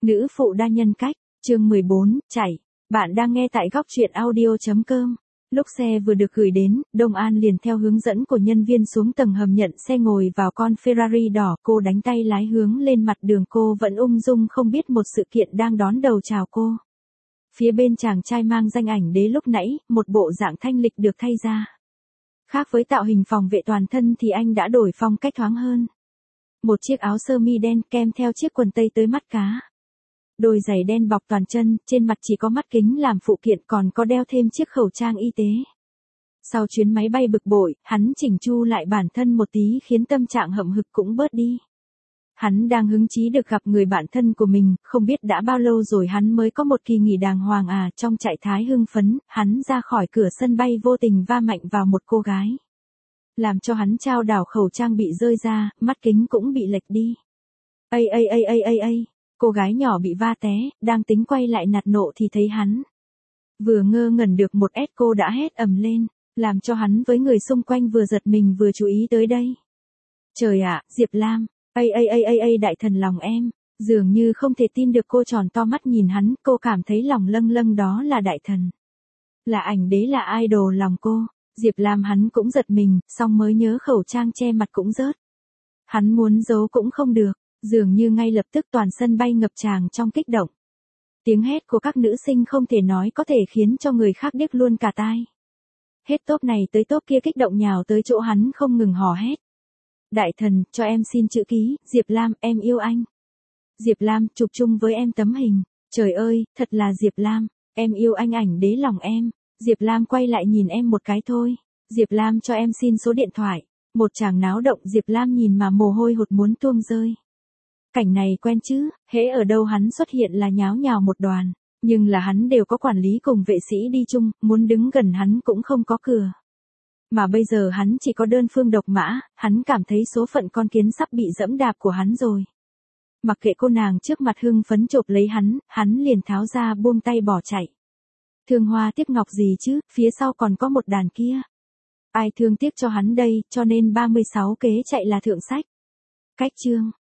Nữ phụ đa nhân cách, chương 14, chạy. Bạn đang nghe tại góc truyện audio.com. Lúc xe vừa được gửi đến, Đông An liền theo hướng dẫn của nhân viên xuống tầng hầm nhận xe ngồi vào con Ferrari đỏ. Cô đánh tay lái hướng lên mặt đường, cô vẫn ung dung không biết một sự kiện đang đón đầu chào cô. Phía bên chàng trai mang danh ảnh đế lúc nãy, một bộ dạng thanh lịch được thay ra. Khác với tạo hình phòng vệ toàn thân thì anh đã đổi phong cách thoáng hơn. Một chiếc áo sơ mi đen kèm theo chiếc quần tây tới mắt cá. Đôi giày đen bọc toàn chân, trên mặt chỉ có mắt kính làm phụ kiện, còn có đeo thêm chiếc khẩu trang y tế. Sau chuyến máy bay bực bội, hắn chỉnh chu lại bản thân một tí khiến tâm trạng hậm hực cũng bớt đi. Hắn đang hứng chí được gặp người bạn thân của mình, không biết đã bao lâu rồi hắn mới có một kỳ nghỉ đàng hoàng à. Trong trạng thái hưng phấn, hắn ra khỏi cửa sân bay vô tình va mạnh vào một cô gái. Làm cho hắn chao đảo, khẩu trang bị rơi ra, mắt kính cũng bị lệch đi. Ây, cô gái nhỏ bị va té, đang tính quay lại nạt nộ thì thấy hắn. Vừa ngơ ngẩn được một ét cô đã hét ầm lên, làm cho hắn với người xung quanh vừa giật mình vừa chú ý tới đây. Trời ạ, Diệp Lam, đại thần lòng em, dường như không thể tin được, cô tròn to mắt nhìn hắn, cô cảm thấy lòng lâng lâng, đó là đại thần. Là ảnh đế, là idol lòng cô. Diệp Lam hắn cũng giật mình, xong mới nhớ khẩu trang che mặt cũng rớt. Hắn muốn giấu cũng không được, dường như ngay lập tức toàn sân bay ngập tràn trong kích động. Tiếng hét của các nữ sinh không thể nói có thể khiến cho người khác điếc luôn cả tai. Hết tốp này tới tốp kia kích động nhào tới chỗ hắn không ngừng hò hét. Đại thần, cho em xin chữ ký, Diệp Lam, em yêu anh. Diệp Lam, chụp chung với em tấm hình. Trời ơi, thật là Diệp Lam, em yêu anh, ảnh đế lòng em. Diệp Lam quay lại nhìn em một cái thôi. Diệp Lam, cho em xin số điện thoại. Một tràng náo động, Diệp Lam nhìn mà mồ hôi hột muốn tuôn rơi. Cảnh này quen chứ, hễ ở đâu hắn xuất hiện là nháo nhào một đoàn. Nhưng là hắn đều có quản lý cùng vệ sĩ đi chung, muốn đứng gần hắn cũng không có cửa. Mà bây giờ hắn chỉ có đơn phương độc mã, hắn cảm thấy số phận con kiến sắp bị dẫm đạp của hắn rồi. Mặc kệ cô nàng trước mặt hưng phấn chộp lấy hắn liền tháo ra buông tay bỏ chạy. Thương hoa tiếc ngọc gì chứ, phía sau còn có một đàn kia. Ai thương tiếc cho hắn đây, cho nên 36 kế chạy là thượng sách. Cách chương